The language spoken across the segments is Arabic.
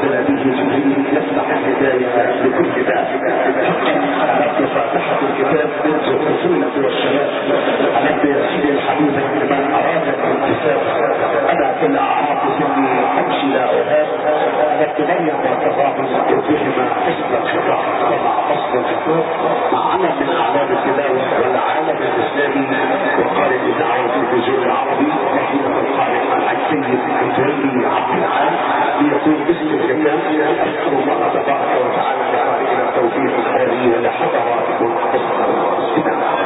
ينزل به جبريل يفتح الهدايه لكل باب. حقا فاتحه الكتاب والطفوله والشباب على يا سيدي الحبيب من اراد الانتساب انا في الاعراف سني امشي لا اهاب تبين وتضامن بهما حسن الخطاب ومع فصل الخطاب مع علم من اعلام التلاوه والعالم الاسلامي وقارئ دعوه النزول العربي رحمه القارئ عن سيد متولي عبد العال ليكون اسم الكتاب. اسال الله تبارك وتعالى لقارئنا التوفيق الخيري ولحضراتكم حسن الاستماع.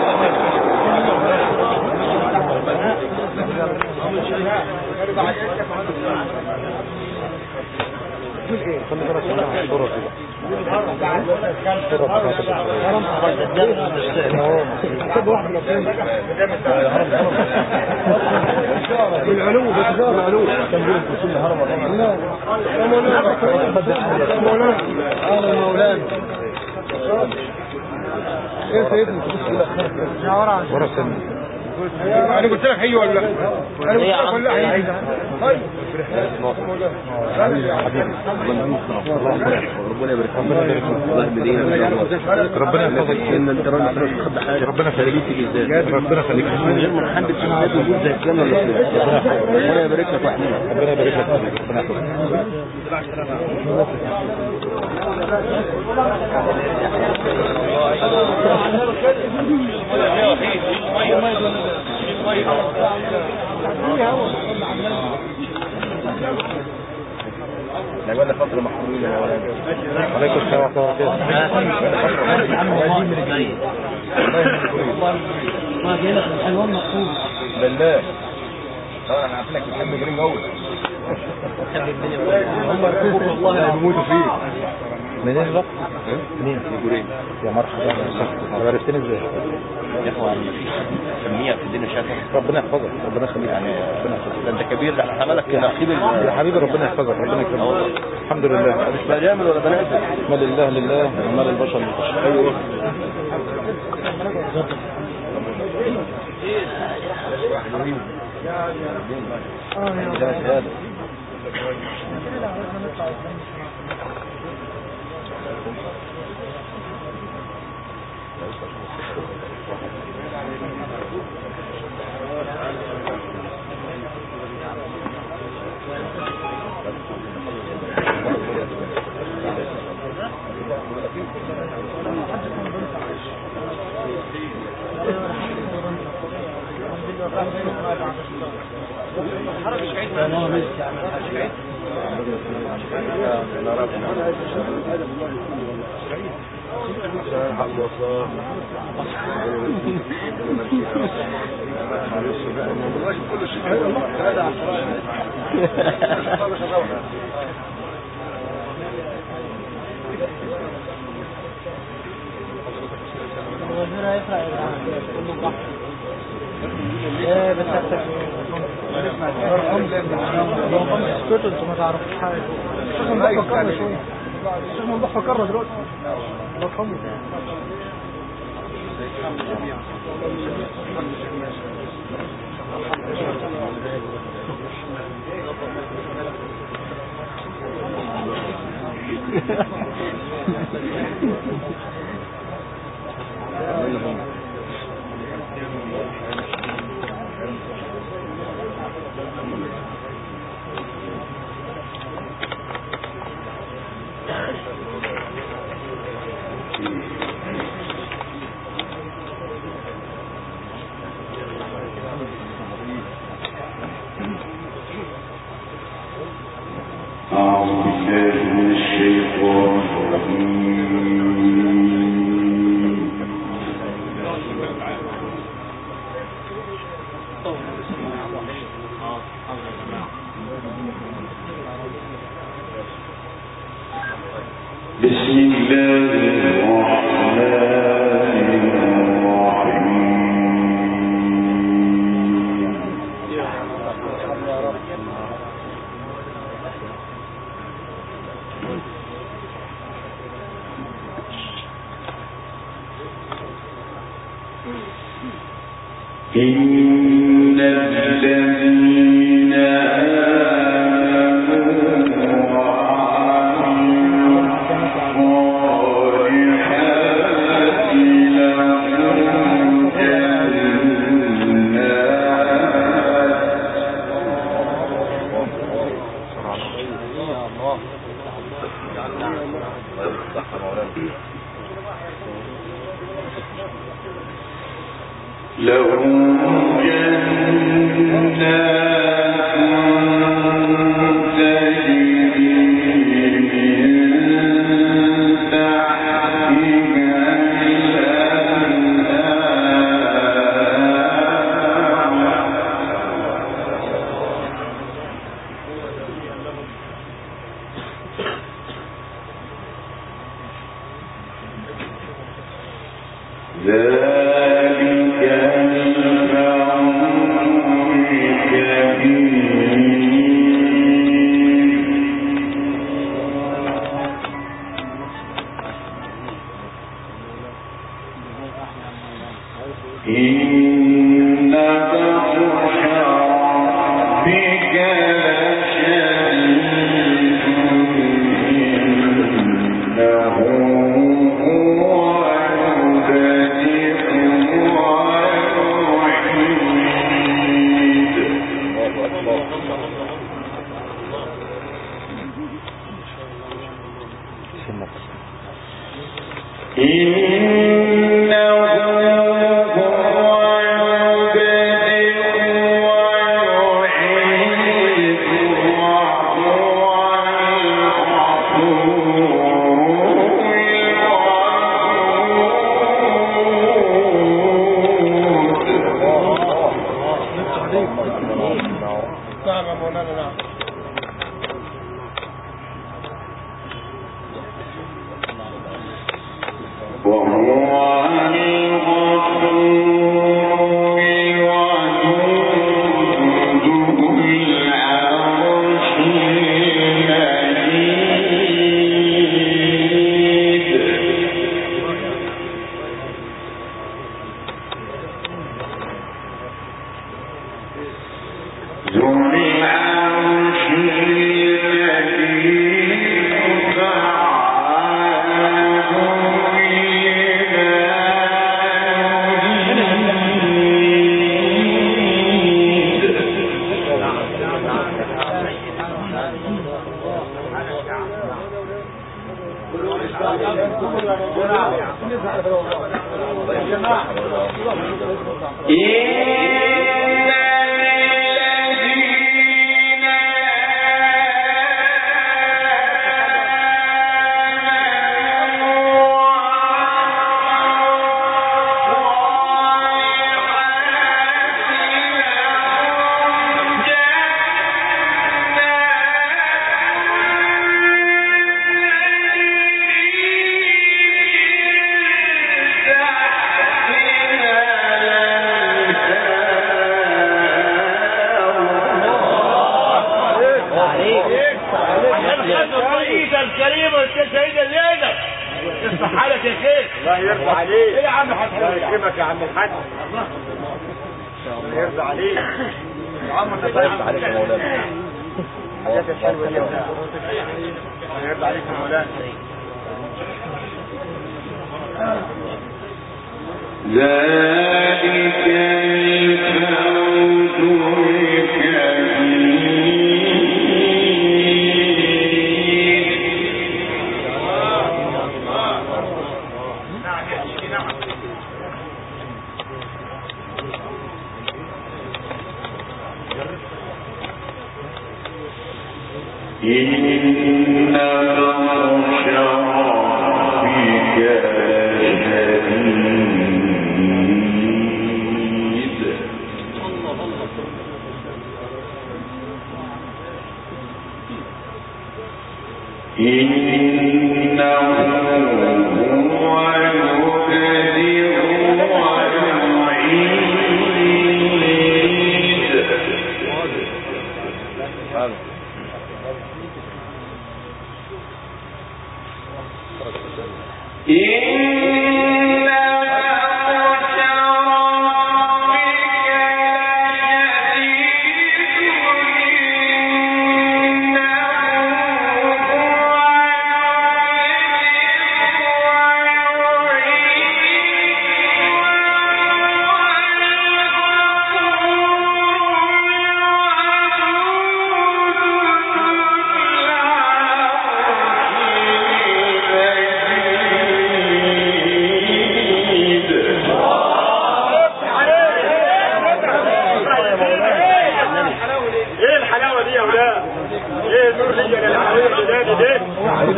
خلي بالك من الصورة بالعلو بالعلو تنبيه كل هرم لا يا مولانا يا مولانا يا سيدنا ورا سن انا قلت لك هي ولا انا قلت لك ولا هي طيب ربنا يبارك ربنا يحفظك ان انت راجل تاخد حاجه ربنا يخليك ربنا يخليك من غير ما نحب الشهاده وجود زي الكلام ربنا يبارك لك واحنا ربنا يبارك لك ربنا يحفظك لا ولا فترة محمولة يا ولد عليكم السلام ما جيلك الحلوان مقصود بالله طبعا انا عارفينك بتحب جرين قوي هم يرفضوا والله اللي بيموتوا فيه منين بقى؟ منين؟ يقولين يا مرحبا عرفتني ازاي؟ يا اخوان مفيش كمية في الدنيا شايفها ربنا يحفظك ربنا يخليك يعني ربنا يحفظك ده انت كبير ده انا حملك نقيب يا حبيبي ربنا يحفظك ربنا يكرمك الحمد لله مش بجامل ولا بنازل ما لله لله وما للبشر للبشر ايوه انتوا ما تعرفوش حاجه الشيخ مضحك فكرنا شويه الشيخ مضحك فكرنا دلوقتي الله يرحمه إن الذين آمنوا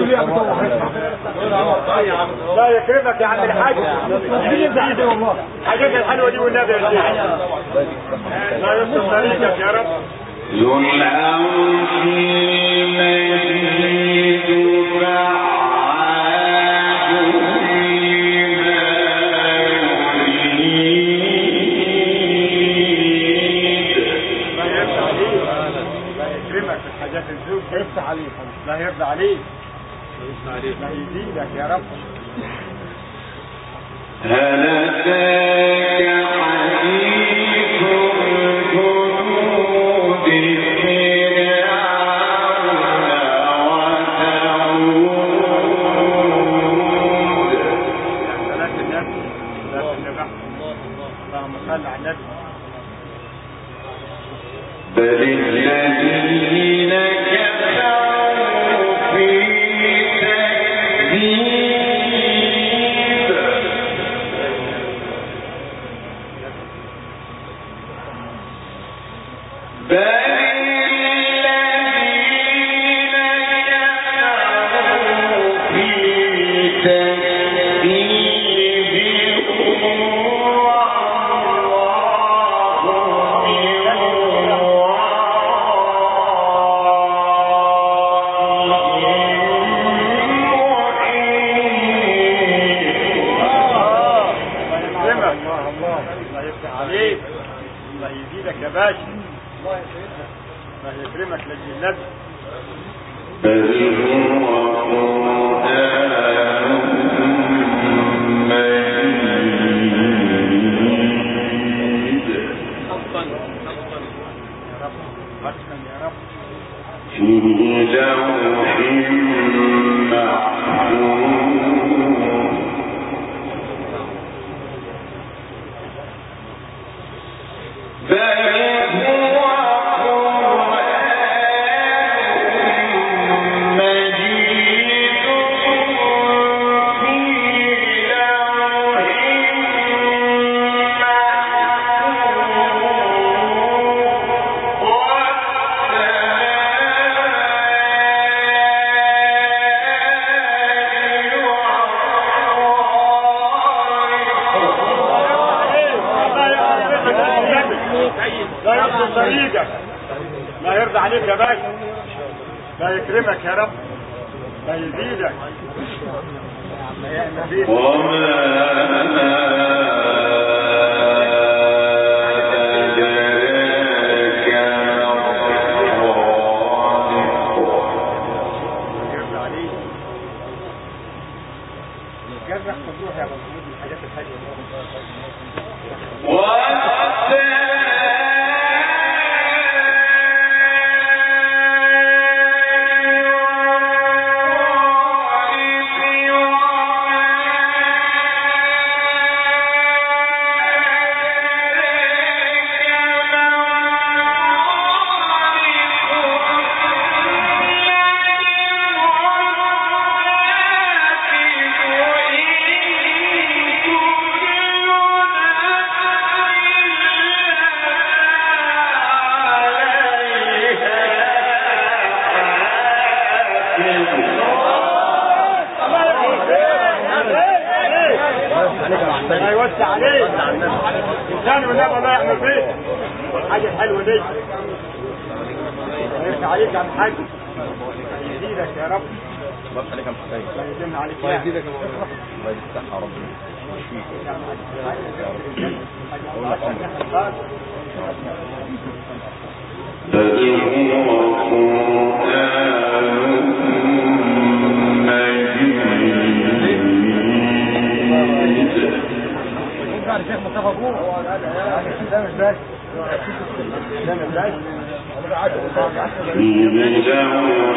لا يكرمك يا عم الحاج. حاجات الحلوه دي والنبي يا شيخ. لا يصل طريقك يا رب. ذو العرش المجيد يفتح عليك. لا يرضى عليك. لا يزيدك يا رب. هل أتاك حديث الجنود فرعون وثمود. ثلاث النبي. اللهم صل على النبي. بل الذين كفروا في تكذيب. بل الذين كفروا في تكذيب الله يزيدك يا باشا. الله يكرمك لجل النبي. بل هو قرآن مجيد في لوح محفوظ. بل هو قرآن مجيد في لوح لا يصل طريقك. لا يرضى عليك يا باشا. لا يكرمك يا رب. لا يزيدك. الله يوسع عليك. انسان والنبي الله يحمل فيك. الحاجه الحلوه دي. الله يرضى عليك يا عم الحاج. يزيدك يا رب. الله يخليك يا عم حسين. الله يديمنا عليك. الله يزيدك يا مولانا. الله يفتح يا رب. يشفيك يا رب. بل هو قرآن مجيد. الشيخ مصطفى ابوه ده مش بس ده مش بس في لوح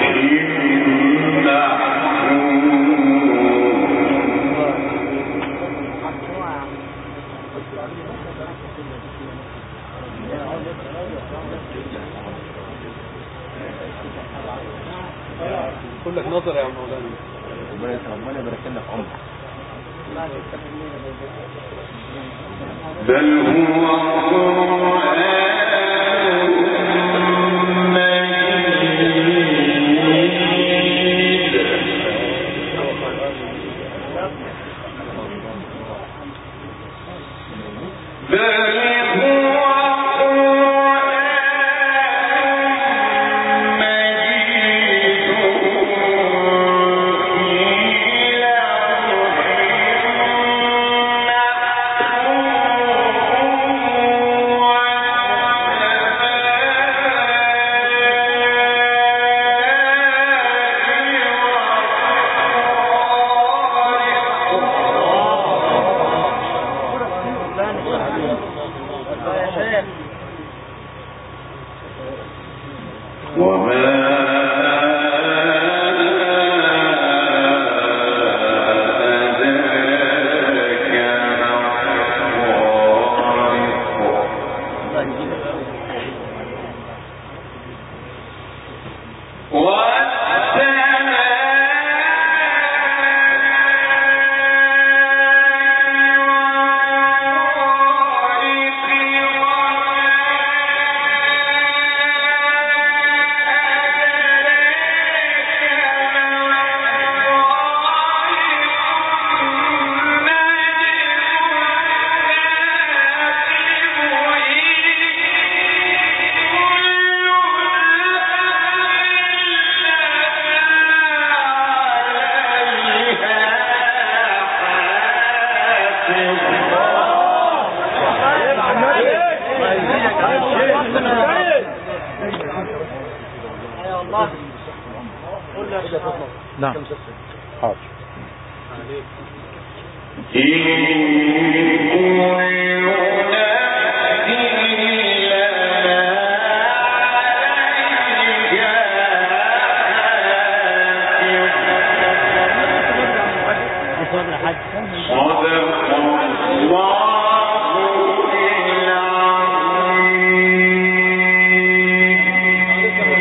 محفوظ. كلك نظر يا مولانا. ربنا يبارك لنا في عمرك. بل هو قرآن مجيد الله قول له نعم حاضر.